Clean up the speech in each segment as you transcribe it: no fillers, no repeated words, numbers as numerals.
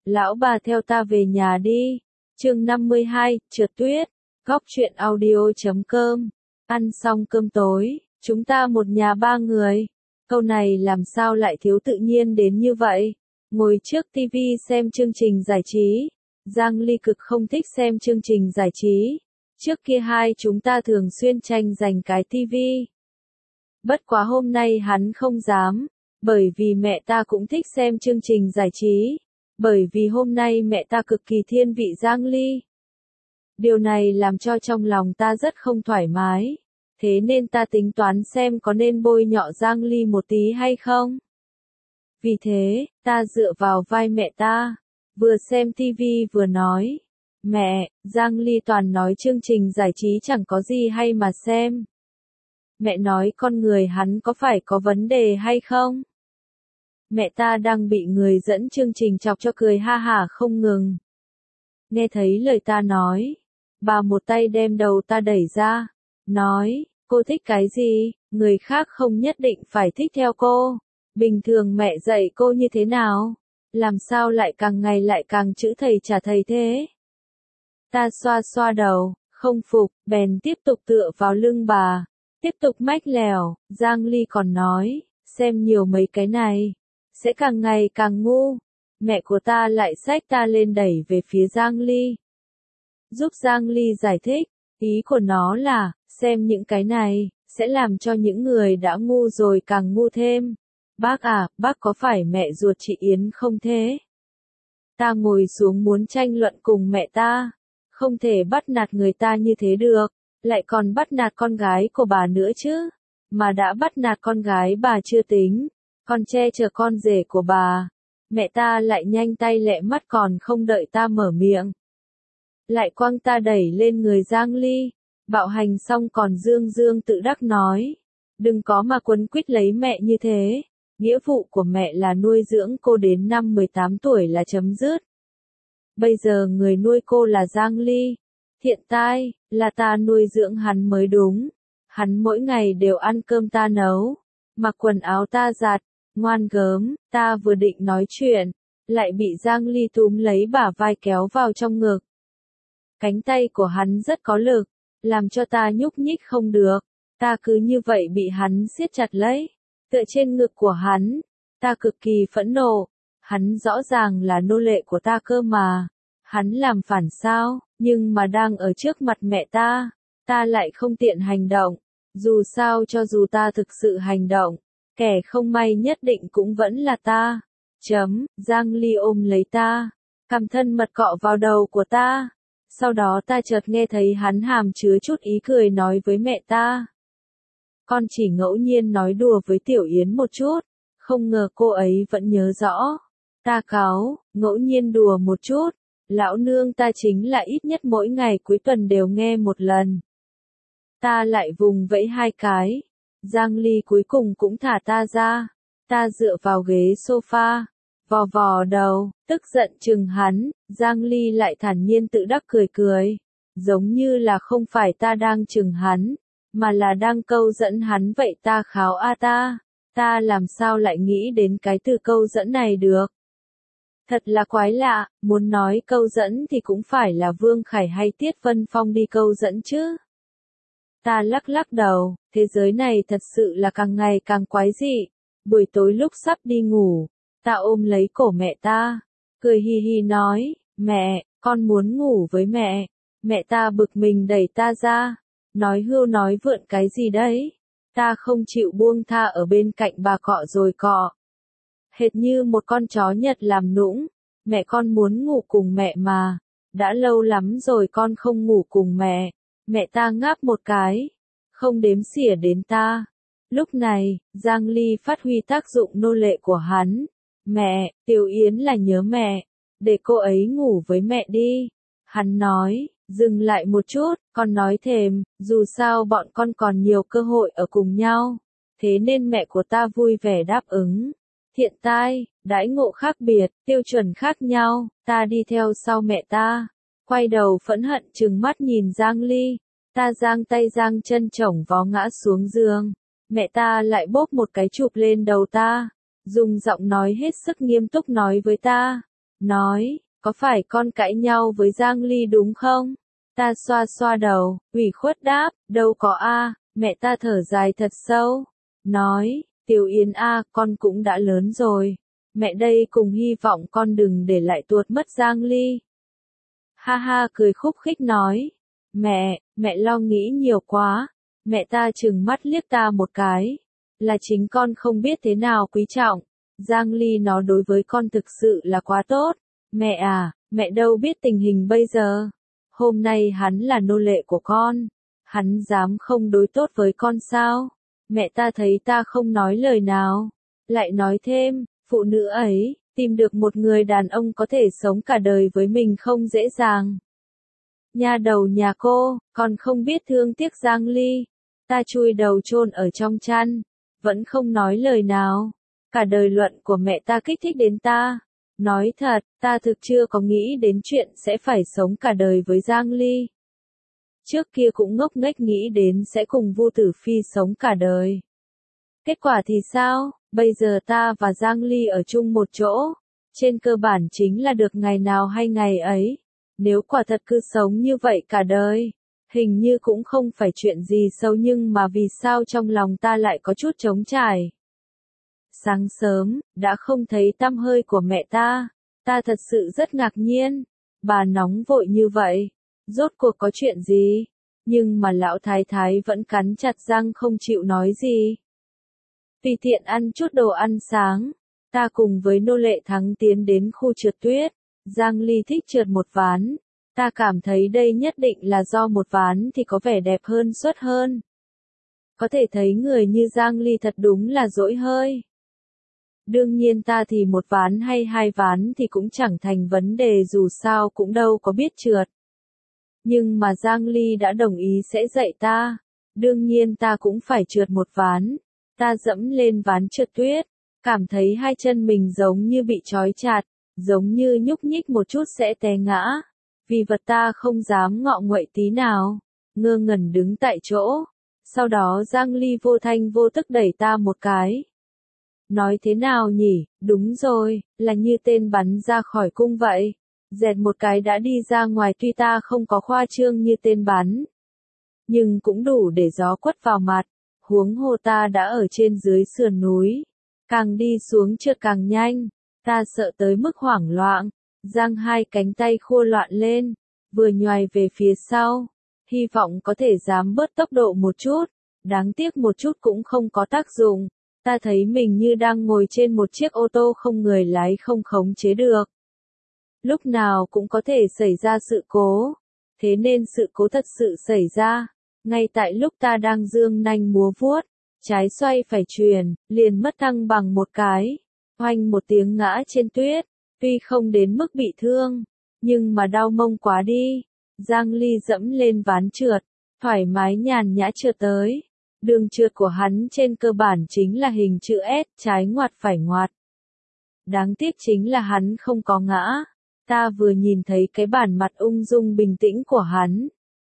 Lão bà theo ta về nhà đi. Chương 52, trượt tuyết. Góc truyện audio.com. Ăn xong cơm tối, chúng ta một nhà ba người. Câu này làm sao lại thiếu tự nhiên đến như vậy? Ngồi trước TV xem chương trình giải trí. Giang Ly cực không thích xem chương trình giải trí. Trước kia hai chúng ta thường xuyên tranh giành cái TV. Bất quá hôm nay hắn không dám, bởi vì mẹ ta cũng thích xem chương trình giải trí. Bởi vì hôm nay mẹ ta cực kỳ thiên vị Giang Ly. Điều này làm cho trong lòng ta rất không thoải mái. Thế nên ta tính toán xem có nên bôi nhọ Giang Ly một tí hay không. Vì thế, ta dựa vào vai mẹ ta, vừa xem TV vừa nói. Mẹ, Giang Ly toàn nói chương trình giải trí chẳng có gì hay mà xem. Mẹ nói con người hắn có phải có vấn đề hay không? Mẹ ta đang bị người dẫn chương trình chọc cho cười ha hả không ngừng. Nghe thấy lời ta nói, bà một tay đem đầu ta đẩy ra, nói, cô thích cái gì, người khác không nhất định phải thích theo cô. Bình thường mẹ dạy cô như thế nào? Làm sao lại càng ngày lại càng chữ thầy trả thầy thế? Ta xoa xoa đầu, không phục, bèn tiếp tục tựa vào lưng bà, tiếp tục mách lèo. Giang Ly còn nói, xem nhiều mấy cái này, sẽ càng ngày càng ngu. Mẹ của ta lại xách ta lên đẩy về phía Giang Ly. Giúp Giang Ly giải thích, ý của nó là, xem những cái này, sẽ làm cho những người đã ngu rồi càng ngu thêm. Bác à, bác có phải mẹ ruột chị Yến không thế? Ta ngồi xuống muốn tranh luận cùng mẹ ta. Không thể bắt nạt người ta như thế được, lại còn bắt nạt con gái của bà nữa chứ. Mà đã bắt nạt con gái bà chưa tính, còn che chở con rể của bà. Mẹ ta lại nhanh tay lẹ mắt còn không đợi ta mở miệng. Lại quăng ta đẩy lên người Giang Ly. Bạo hành xong còn dương dương tự đắc nói. Đừng có mà quấn quýt lấy mẹ như thế. Nghĩa vụ của mẹ là nuôi dưỡng cô đến năm 18 tuổi là chấm dứt. Bây giờ người nuôi cô là Giang Ly. Hiện tại, là ta nuôi dưỡng hắn mới đúng. Hắn mỗi ngày đều ăn cơm ta nấu, mặc quần áo ta giặt, ngoan gớm. Ta vừa định nói chuyện, lại bị Giang Ly túm lấy bả vai kéo vào trong ngực. Cánh tay của hắn rất có lực, làm cho ta nhúc nhích không được. Ta cứ như vậy bị hắn siết chặt lấy, tựa trên ngực của hắn. Ta cực kỳ phẫn nộ. Hắn rõ ràng là nô lệ của ta cơ mà. Hắn làm phản sao, nhưng mà đang ở trước mặt mẹ ta, ta lại không tiện hành động. Dù sao cho dù ta thực sự hành động, kẻ không may nhất định cũng vẫn là ta. Giang Ly ôm lấy ta, cằm thân mật cọ vào đầu của ta. Sau đó ta chợt nghe thấy hắn hàm chứa chút ý cười nói với mẹ ta. Con chỉ ngẫu nhiên nói đùa với Tiểu Yến một chút, không ngờ cô ấy vẫn nhớ rõ. Ta cáu, ngẫu nhiên đùa một chút. Lão nương ta chính là ít nhất mỗi ngày cuối tuần đều nghe một lần. Ta lại vùng vẫy hai cái. Giang Ly cuối cùng cũng thả ta ra. Ta dựa vào ghế sofa, vò vò đầu, tức giận chừng hắn. Giang Ly lại thản nhiên tự đắc cười cười. Giống như là không phải ta đang chừng hắn, mà là đang câu dẫn hắn vậy. Ta kháo a ta làm sao lại nghĩ đến cái từ câu dẫn này được. Thật là quái lạ, muốn nói câu dẫn thì cũng phải là Vương Khải hay Tiết Vân Phong đi câu dẫn chứ. Ta lắc lắc đầu, thế giới này thật sự là càng ngày càng quái dị. Buổi tối lúc sắp đi ngủ, ta ôm lấy cổ mẹ ta, cười hi hi nói, mẹ, con muốn ngủ với mẹ. Mẹ ta bực mình đẩy ta ra, nói hưu nói vượn cái gì đấy. Ta không chịu buông tha ở bên cạnh bà cọ rồi cọ. Hệt như một con chó Nhật làm nũng. Mẹ con muốn ngủ cùng mẹ mà. Đã lâu lắm rồi con không ngủ cùng mẹ. Mẹ ta ngáp một cái, không đếm xỉa đến ta. Lúc này, Giang Ly phát huy tác dụng nô lệ của hắn. Mẹ, Tiểu Yến là nhớ mẹ. Để cô ấy ngủ với mẹ đi. Hắn nói, dừng lại một chút, con nói thèm, dù sao bọn con còn nhiều cơ hội ở cùng nhau. Thế nên mẹ của ta vui vẻ đáp ứng. Hiện tại, đãi ngộ khác biệt, tiêu chuẩn khác nhau, ta đi theo sau mẹ ta. Quay đầu phẫn hận trừng mắt nhìn Giang Ly. Ta giang tay giang chân chổng vó ngã xuống giường. Mẹ ta lại bóp một cái chụp lên đầu ta. Dùng giọng nói hết sức nghiêm túc nói với ta. nói, có phải con cãi nhau với Giang Ly đúng không? Ta xoa xoa đầu, ủy khuất đáp, đâu có a. Mẹ ta thở dài thật sâu, nói, Tiểu Yến a, con cũng đã lớn rồi. Mẹ đây cùng hy vọng con đừng để lại tuột mất Giang Ly. Ha ha cười khúc khích nói, mẹ lo nghĩ nhiều quá. Mẹ ta trừng mắt liếc ta một cái, là chính con không biết thế nào quý trọng. Giang Ly nó đối với con thực sự là quá tốt. Mẹ à, mẹ đâu biết tình hình bây giờ. Hôm nay hắn là nô lệ của con. Hắn dám không đối tốt với con sao? Mẹ ta thấy ta không nói lời nào. Lại nói thêm, phụ nữ ấy, tìm được một người đàn ông có thể sống cả đời với mình không dễ dàng. Nha đầu nhà cô, còn không biết thương tiếc Giang Ly. Ta chui đầu chôn ở trong chăn, vẫn không nói lời nào. Cả đời luận của mẹ ta kích thích đến ta. Nói thật, ta thực chưa có nghĩ đến chuyện sẽ phải sống cả đời với Giang Ly. Trước kia cũng ngốc nghếch nghĩ đến sẽ cùng Vu Tử Phi sống cả đời. Kết quả thì sao? Bây giờ ta và Giang Ly ở chung một chỗ. Trên cơ bản chính là được ngày nào hay ngày ấy. Nếu quả thật cứ sống như vậy cả đời, hình như cũng không phải chuyện gì xấu, nhưng mà vì sao trong lòng ta lại có chút trống trải. Sáng sớm, đã không thấy tăm hơi của mẹ ta. Ta thật sự rất ngạc nhiên. Bà nóng vội như vậy. Rốt cuộc có chuyện gì? Nhưng mà lão thái thái vẫn cắn chặt răng không chịu nói gì. Tùy tiện ăn chút đồ ăn sáng. Ta cùng với nô lệ Thắng tiến đến khu trượt tuyết. Giang Ly thích trượt một ván. Ta cảm thấy đây nhất định là do một ván thì có vẻ đẹp hơn suất hơn. Có thể thấy người như Giang Ly thật đúng là dỗi hơi. Đương nhiên ta thì một ván hay hai ván thì cũng chẳng thành vấn đề, dù sao cũng đâu có biết trượt. Nhưng mà Giang Ly đã đồng ý sẽ dạy ta. Đương nhiên ta cũng phải trượt một ván. Ta dẫm lên ván trượt tuyết. Cảm thấy hai chân mình giống như bị trói chặt. Giống như nhúc nhích một chút sẽ té ngã. Vì vật ta không dám ngọ nguậy tí nào. Ngơ ngẩn đứng tại chỗ. Sau đó Giang Ly vô thanh vô tức đẩy ta một cái. Nói thế nào nhỉ? Đúng rồi, là như tên bắn ra khỏi cung vậy. Dẹt một cái đã đi ra ngoài, tuy ta không có khoa trương như tên bắn. Nhưng cũng đủ để gió quất vào mặt. Huống hồ ta đã ở trên dưới sườn núi. Càng đi xuống trượt càng nhanh. Ta sợ tới mức hoảng loạn. Giang hai cánh tay khua loạn lên. Vừa nhoài về phía sau. Hy vọng có thể giảm bớt tốc độ một chút. Đáng tiếc một chút cũng không có tác dụng. Ta thấy mình như đang ngồi trên một chiếc ô tô không người lái, không khống chế được. Lúc nào cũng có thể xảy ra sự cố. Thế nên sự cố thật sự xảy ra. Ngay tại lúc ta đang dương nanh múa vuốt, trái xoay phải chuyền, liền mất thăng bằng một cái. Oanh một tiếng ngã trên tuyết. Tuy không đến mức bị thương, nhưng mà đau mông quá đi. Giang Ly dẫm lên ván trượt, thoải mái nhàn nhã trượt tới. Đường trượt của hắn trên cơ bản chính là hình chữ S, trái ngoặt phải ngoặt. Đáng tiếc chính là hắn không có ngã. Ta vừa nhìn thấy cái bản mặt ung dung bình tĩnh của hắn,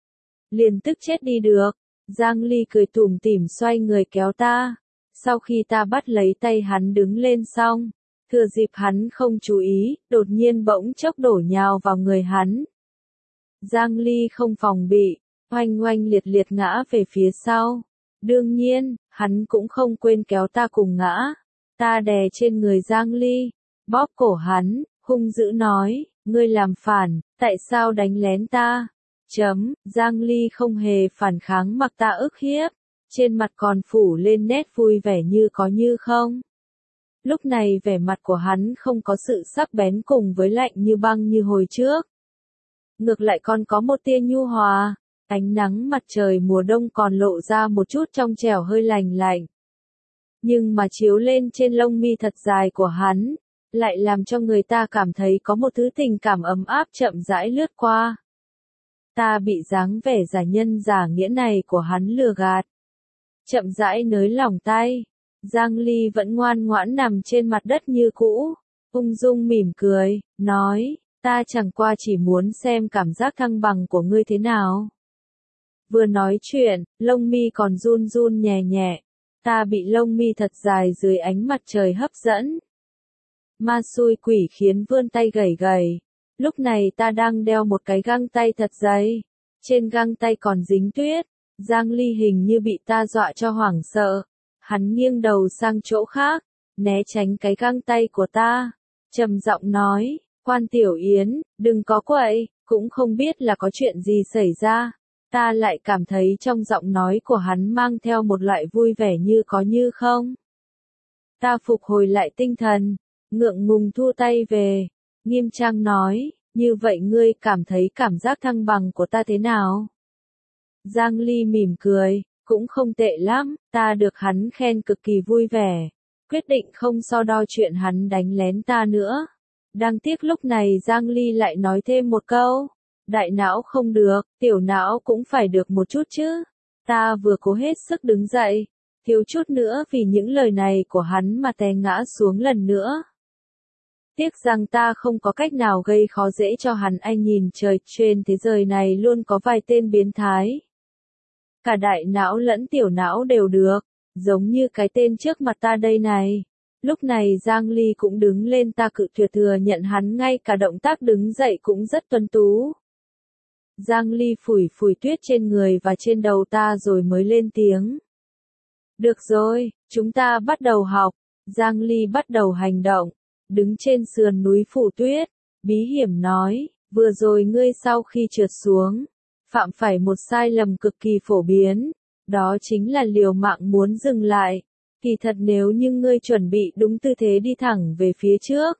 liền tức chết đi được. Giang Ly cười tủm tỉm xoay người kéo ta. Sau khi ta bắt lấy tay hắn đứng lên xong, thừa dịp hắn không chú ý, đột nhiên bỗng chốc đổ nhào vào người hắn. Giang Ly không phòng bị, oanh oanh liệt liệt ngã về phía sau. Đương nhiên, hắn cũng không quên kéo ta cùng ngã. Ta đè trên người Giang Ly, bóp cổ hắn, hung dữ nói, ngươi làm phản, tại sao đánh lén ta? Giang Ly không hề phản kháng mặc ta ức hiếp, trên mặt còn phủ lên nét vui vẻ như có như không. Lúc này vẻ mặt của hắn không có sự sắc bén cùng với lạnh như băng như hồi trước. Ngược lại còn có một tia nhu hòa. Ánh nắng mặt trời mùa đông còn lộ ra một chút trong trẻo hơi lành lạnh. Nhưng mà chiếu lên trên lông mi thật dài của hắn, lại làm cho người ta cảm thấy có một thứ tình cảm ấm áp chậm rãi lướt qua. Ta bị dáng vẻ giả nhân giả nghĩa này của hắn lừa gạt. Chậm rãi nới lỏng tay. Giang Ly vẫn ngoan ngoãn nằm trên mặt đất như cũ. Ung dung mỉm cười, nói, ta chẳng qua chỉ muốn xem cảm giác thăng bằng của ngươi thế nào. Vừa nói chuyện, lông mi còn run run nhẹ nhẹ. Ta bị lông mi thật dài dưới ánh mặt trời hấp dẫn. Ma xui quỷ khiến vươn tay gẩy gẩy. Lúc này ta đang đeo một cái găng tay thật dày. Trên găng tay còn dính tuyết. Giang Ly hình như bị ta dọa cho hoảng sợ. Hắn nghiêng đầu sang chỗ khác, né tránh cái găng tay của ta. Trầm giọng nói, Quan Tiểu Yến, đừng có quậy, cũng không biết là có chuyện gì xảy ra. Ta lại cảm thấy trong giọng nói của hắn mang theo một loại vui vẻ như có như không. Ta phục hồi lại tinh thần, ngượng ngùng thu tay về, nghiêm trang nói, như vậy ngươi cảm thấy cảm giác thăng bằng của ta thế nào? Giang Ly mỉm cười, cũng không tệ lắm, ta được hắn khen cực kỳ vui vẻ, quyết định không so đo chuyện hắn đánh lén ta nữa. Đáng tiếc lúc này Giang Ly lại nói thêm một câu, đại não không được, tiểu não cũng phải được một chút chứ. Ta vừa cố hết sức đứng dậy, thiếu chút nữa vì những lời này của hắn mà té ngã xuống lần nữa. Tiếc rằng ta không có cách nào gây khó dễ cho hắn. Anh nhìn trời, trên thế giới này luôn có vài tên biến thái. Cả đại não lẫn tiểu não đều được, giống như cái tên trước mặt ta đây này. Lúc này Giang Ly cũng đứng lên, ta cự tuyệt thừa nhận hắn ngay cả động tác đứng dậy cũng rất tuấn tú. Giang Ly phủi phủi tuyết trên người và trên đầu ta rồi mới lên tiếng. Được rồi, chúng ta bắt đầu học. Giang Ly bắt đầu hành động, đứng trên sườn núi phủ tuyết, bí hiểm nói, vừa rồi ngươi sau khi trượt xuống, phạm phải một sai lầm cực kỳ phổ biến, đó chính là liều mạng muốn dừng lại. Kỳ thật nếu như ngươi chuẩn bị đúng tư thế đi thẳng về phía trước,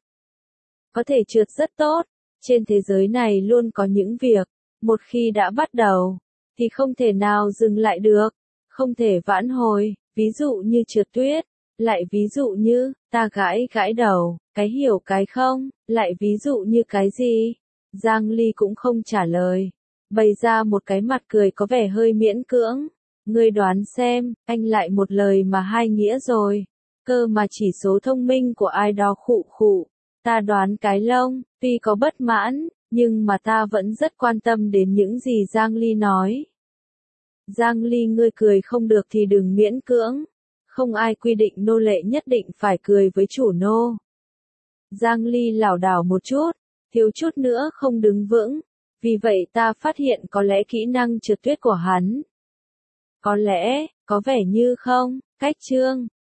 có thể trượt rất tốt. Trên thế giới này luôn có những việc, một khi đã bắt đầu, thì không thể nào dừng lại được, không thể vãn hồi, ví dụ như trượt tuyết, lại ví dụ như, ta gãi gãi đầu, cái hiểu cái không, lại ví dụ như cái gì? Giang Ly cũng không trả lời, bày ra một cái mặt cười có vẻ hơi miễn cưỡng. Ngươi đoán xem, anh lại một lời mà hai nghĩa rồi. Cơ mà chỉ số thông minh của ai đó khụ khụ. Ta đoán cái lông, tuy có bất mãn, nhưng mà ta vẫn rất quan tâm đến những gì Giang Ly nói. Giang Ly, ngươi cười không được thì đừng miễn cưỡng. Không ai quy định nô lệ nhất định phải cười với chủ nô. Giang Ly lảo đảo một chút, thiếu chút nữa không đứng vững. Vì vậy ta phát hiện có lẽ kỹ năng trượt tuyết của hắn, có lẽ, có vẻ như không, cách chương.